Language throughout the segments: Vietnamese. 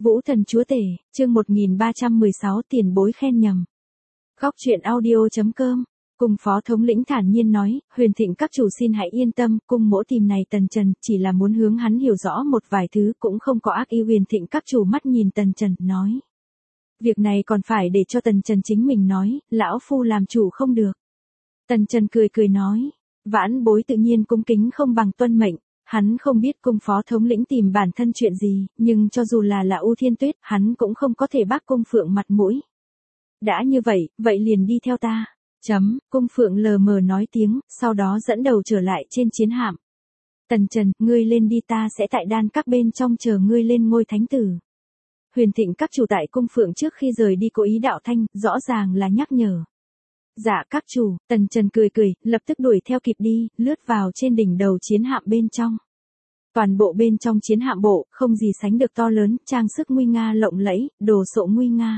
Vũ thần chúa tể, chương 1316 tiền bối khen nhầm. Góc truyện audio.com. Cung phó thống lĩnh thản nhiên nói, Huyền Thịnh các chủ xin hãy yên tâm, cung mỗ tìm này Tần Trần, chỉ là muốn hướng hắn hiểu rõ một vài thứ, cũng không có ác ý. Huyền Thịnh các chủ mắt nhìn Tần Trần, nói. Việc này còn phải để cho Tần Trần chính mình nói, lão phu làm chủ không được. Tần Trần cười cười nói, vãn bối tự nhiên cung kính không bằng tuân mệnh. Hắn không biết cung phó thống lĩnh tìm bản thân chuyện gì, nhưng cho dù là U Thiên Tuyết, hắn cũng không có thể bác cung phượng mặt mũi. Đã như vậy, vậy liền đi theo ta. Cung phượng lờ mờ nói tiếng, sau đó dẫn đầu trở lại trên chiến hạm. Tần Trần, ngươi lên đi, ta sẽ tại đan các bên trong chờ ngươi lên ngôi thánh tử. Huyền Thịnh các chủ tại cung phượng trước khi rời đi cố ý đạo thanh, rõ ràng là nhắc nhở. Dạ các chủ, Tần Trần cười cười, lập tức đuổi theo kịp đi, lướt vào trên đỉnh đầu chiến hạm bên trong. Toàn bộ bên trong chiến hạm bộ, không gì sánh được to lớn, trang sức nguy nga lộng lẫy, đồ sộ nguy nga.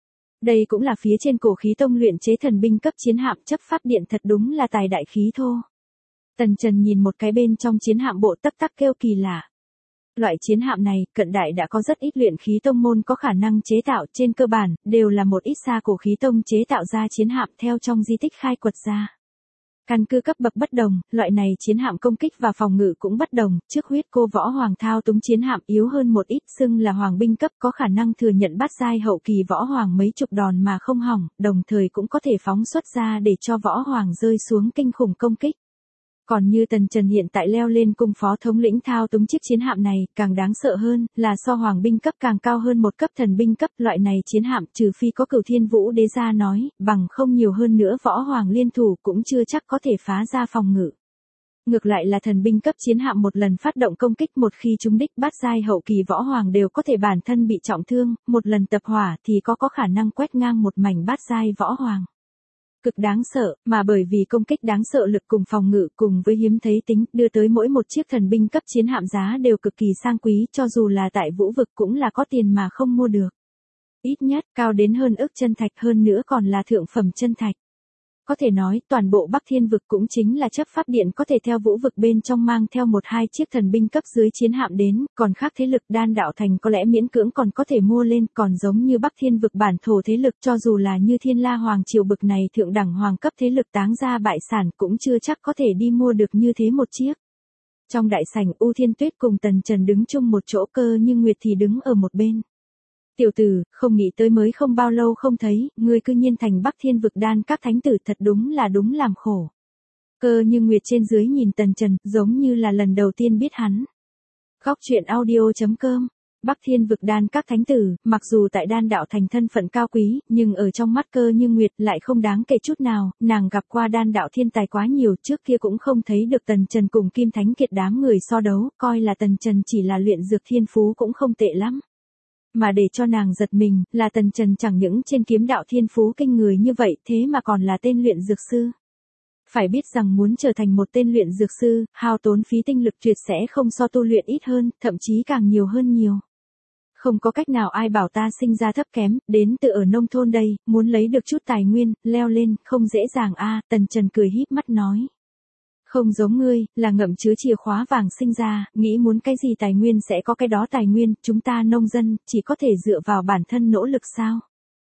Đây cũng là phía trên cổ khí tông luyện chế thần binh cấp chiến hạm chấp pháp điện, thật đúng là tài đại khí thô. Tần Trần nhìn một cái bên trong chiến hạm bộ tắc tắc kêu kỳ lạ. Loại chiến hạm này, cận đại đã có rất ít luyện khí tông môn có khả năng chế tạo, trên cơ bản, đều là một ít xa cổ khí tông chế tạo ra chiến hạm theo trong di tích khai quật ra. Căn cứ cấp bậc bất đồng, loại này chiến hạm công kích và phòng ngự cũng bất đồng, trước huyết cô võ hoàng thao túng chiến hạm yếu hơn một ít, xưng là hoàng binh cấp, có khả năng thừa nhận bát giai hậu kỳ võ hoàng mấy chục đòn mà không hỏng, đồng thời cũng có thể phóng xuất ra để cho võ hoàng rơi xuống kinh khủng công kích. Còn như Tần Trần hiện tại leo lên cung phó thống lĩnh thao túng chiếc chiến hạm này, càng đáng sợ hơn, là so hoàng binh cấp càng cao hơn một cấp thần binh cấp, loại này chiến hạm trừ phi có Cửu Thiên Vũ Đế gia nói, bằng không nhiều hơn nữa võ hoàng liên thủ cũng chưa chắc có thể phá ra phòng ngự. Ngược lại là thần binh cấp chiến hạm một lần phát động công kích, một khi trúng đích bát giai hậu kỳ võ hoàng đều có thể bản thân bị trọng thương, một lần tập hỏa thì có khả năng quét ngang một mảnh bát giai võ hoàng. Cực đáng sợ, mà bởi vì công kích đáng sợ lực cùng phòng ngự cùng với hiếm thấy tính, đưa tới mỗi một chiếc thần binh cấp chiến hạm giá đều cực kỳ sang quý, cho dù là tại vũ vực cũng là có tiền mà không mua được. Ít nhất, cao đến hơn ức chân thạch, hơn nữa còn là thượng phẩm chân thạch. Có thể nói, toàn bộ Bắc Thiên vực cũng chính là chấp pháp điện có thể theo vũ vực bên trong mang theo một hai chiếc thần binh cấp dưới chiến hạm đến, còn khác thế lực đan đạo thành có lẽ miễn cưỡng còn có thể mua lên, còn giống như Bắc Thiên vực bản thổ thế lực cho dù là như Thiên La Hoàng triều bực này thượng đẳng hoàng cấp thế lực táng ra bại sản cũng chưa chắc có thể đi mua được như thế một chiếc. Trong đại sảnh, U Thiên Tuyết cùng Tần Trần đứng chung một chỗ, Cơ Như Nguyệt thì đứng ở một bên. Tiểu tử, không nghĩ tới mới không bao lâu không thấy, ngươi cư nhiên thành Bắc Thiên vực đan các thánh tử, thật đúng làm khổ. Cơ Như Nguyệt trên dưới nhìn Tần Trần, giống như là lần đầu tiên biết hắn. Góc truyện audio.com. Bắc Thiên vực đan các thánh tử, mặc dù tại đan đạo thành thân phận cao quý, nhưng ở trong mắt Cơ Như Nguyệt lại không đáng kể chút nào, nàng gặp qua đan đạo thiên tài quá nhiều, trước kia cũng không thấy được Tần Trần cùng Kim Thánh Kiệt đám người so đấu, coi là Tần Trần chỉ là luyện dược thiên phú cũng không tệ lắm. Mà để cho nàng giật mình, là Tần Trần chẳng những trên kiếm đạo thiên phú kinh người như vậy, thế mà còn là tên luyện dược sư. Phải biết rằng muốn trở thành một tên luyện dược sư, hao tốn phí tinh lực tuyệt sẽ không so tu luyện ít hơn, thậm chí càng nhiều hơn nhiều. Không có cách nào ai bảo ta sinh ra thấp kém, đến từ ở nông thôn đây, muốn lấy được chút tài nguyên, leo lên, không dễ dàng a. Tần Trần cười híp mắt nói. Không giống ngươi, là ngậm chứa chìa khóa vàng sinh ra, nghĩ muốn cái gì tài nguyên sẽ có cái đó tài nguyên, chúng ta nông dân, chỉ có thể dựa vào bản thân nỗ lực sao?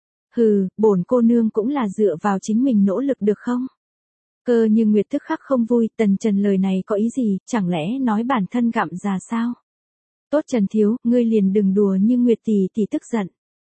Hừ, bổn cô nương cũng là dựa vào chính mình nỗ lực được không? Cơ Như Nguyệt tức khắc không vui, Tần Trần lời này có ý gì, chẳng lẽ nói bản thân gặm già sao? Tốt Trần thiếu, ngươi liền đừng đùa Như Nguyệt tỷ tức giận.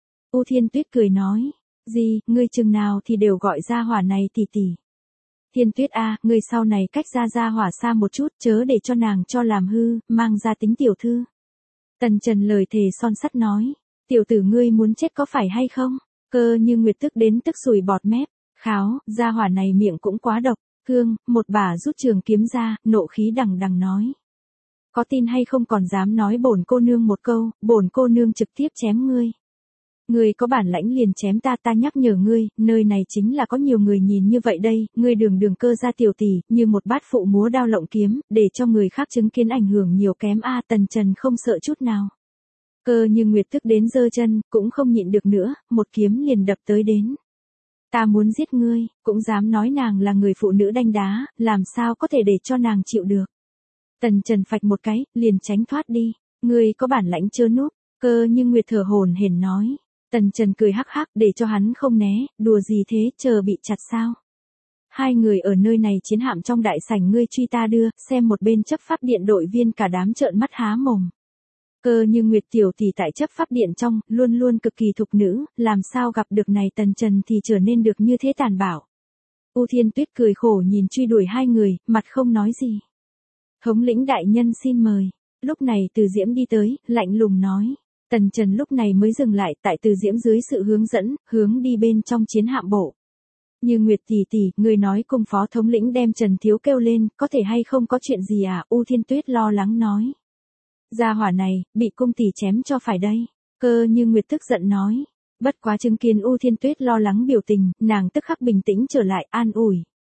U Thiên Tuyết cười nói, gì, ngươi chừng nào thì đều gọi ra hỏa này tỷ. Thiên Tuyết a, ngươi sau này cách ra hỏa xa một chút, chớ để cho nàng cho làm hư, mang ra tính tiểu thư. Tần Trần lời thề son sắt nói, tiểu tử ngươi muốn chết có phải hay không? Cơ Như Nguyệt tức đến tức sùi bọt mép, kháo, gia hỏa này miệng cũng quá độc, cương, một bà rút trường kiếm ra, nộ khí đằng đằng nói. Có tin hay không còn dám nói bổn cô nương một câu, bổn cô nương trực tiếp chém ngươi. Ngươi có bản lãnh liền chém ta nhắc nhở ngươi, nơi này chính là có nhiều người nhìn như vậy đây, ngươi đường Cơ ra tiểu tỷ, như một bát phụ múa đao lộng kiếm, để cho người khác chứng kiến ảnh hưởng nhiều kém a. Tần Trần không sợ chút nào. Cơ Như Nguyệt tức đến giơ chân, cũng không nhịn được nữa, một kiếm liền đập tới đến. Ta muốn giết ngươi, cũng dám nói nàng là người phụ nữ đanh đá, làm sao có thể để cho nàng chịu được. Tần Trần phạch một cái, liền tránh thoát đi, ngươi có bản lãnh chớ núp. Cơ Như Nguyệt thở hổn hển nói. Tần Trần cười hắc hắc để cho hắn không né, đùa gì thế, chờ bị chặt sao? Hai người ở nơi này chiến hạm trong đại sảnh ngươi truy ta đưa, xem một bên chấp pháp điện đội viên cả đám trợn mắt há mồm. Cơ Như Nguyệt tiểu tỷ tại chấp pháp điện trong, luôn luôn cực kỳ thục nữ, làm sao gặp được này Tần Trần thì trở nên được như thế tàn bạo. U Thiên Tuyết cười khổ nhìn truy đuổi hai người, mặt không nói gì. Thống lĩnh đại nhân xin mời. Lúc này Từ Diễm đi tới, lạnh lùng nói. Tần Trần lúc này mới dừng lại tại Từ Diễm dưới sự hướng dẫn, hướng đi bên trong chiến hạm bộ. Như Nguyệt tỷ tỷ, người nói cùng phó thống lĩnh đem Trần Thiếu kêu lên, có thể hay không có chuyện gì à? U Thiên Tuyết lo lắng nói. Gia hỏa này, bị cung tỷ chém cho phải đây. Cơ Như Nguyệt tức giận nói. Bất quá chứng kiến U Thiên Tuyết lo lắng biểu tình, nàng tức khắc bình tĩnh trở lại, an ủi.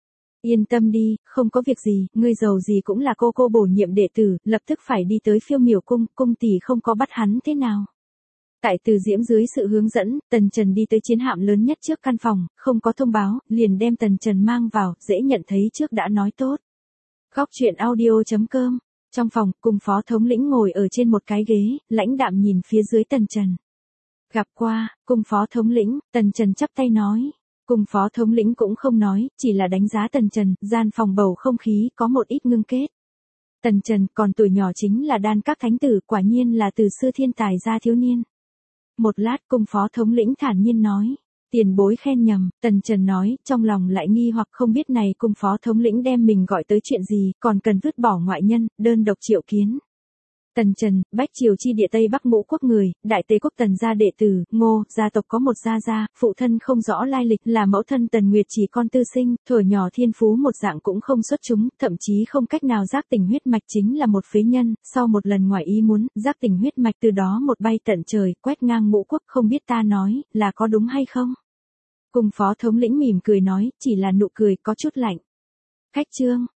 Yên tâm đi, không có việc gì, ngươi giàu gì cũng là cô bổ nhiệm đệ tử, lập tức phải đi tới Phiêu Miểu cung, cung tỷ không có bắt hắn thế nào. Tại Từ Diễm dưới sự hướng dẫn, Tần Trần đi tới chiến hạm lớn nhất trước căn phòng, không có thông báo, liền đem Tần Trần mang vào, dễ nhận thấy trước đã nói tốt. Góc truyện audio.com. Trong phòng, cùng phó thống lĩnh ngồi ở trên một cái ghế, lãnh đạm nhìn phía dưới Tần Trần. Gặp qua, cùng phó thống lĩnh, Tần Trần chắp tay nói. Cùng phó thống lĩnh cũng không nói, chỉ là đánh giá Tần Trần, gian phòng bầu không khí có một ít ngưng kết. Tần Trần còn tuổi nhỏ chính là đan các thánh tử, quả nhiên là từ xưa thiên tài gia thiếu niên. Một lát cùng phó thống lĩnh thản nhiên nói. Tiền bối khen nhầm, Tần Trần nói, trong lòng lại nghi hoặc không biết này cùng phó thống lĩnh đem mình gọi tới chuyện gì, còn cần vứt bỏ ngoại nhân, đơn độc triệu kiến. Tần Trần, Bách Triều chi địa Tây Bắc Ngũ quốc người, Đại Tề quốc Tần gia đệ tử, Ngô, gia tộc có một gia, phụ thân không rõ lai lịch, là mẫu thân Tần Nguyệt chỉ con tư sinh, thuở nhỏ thiên phú một dạng cũng không xuất chúng, thậm chí không cách nào giác tỉnh huyết mạch chính là một phế nhân, sau một lần ngoài ý muốn, giác tỉnh huyết mạch từ đó một bay tận trời, quét ngang Ngũ quốc, không biết ta nói, là có đúng hay không? Cùng phó thống lĩnh mỉm cười nói, chỉ là nụ cười có chút lạnh. Khách trương,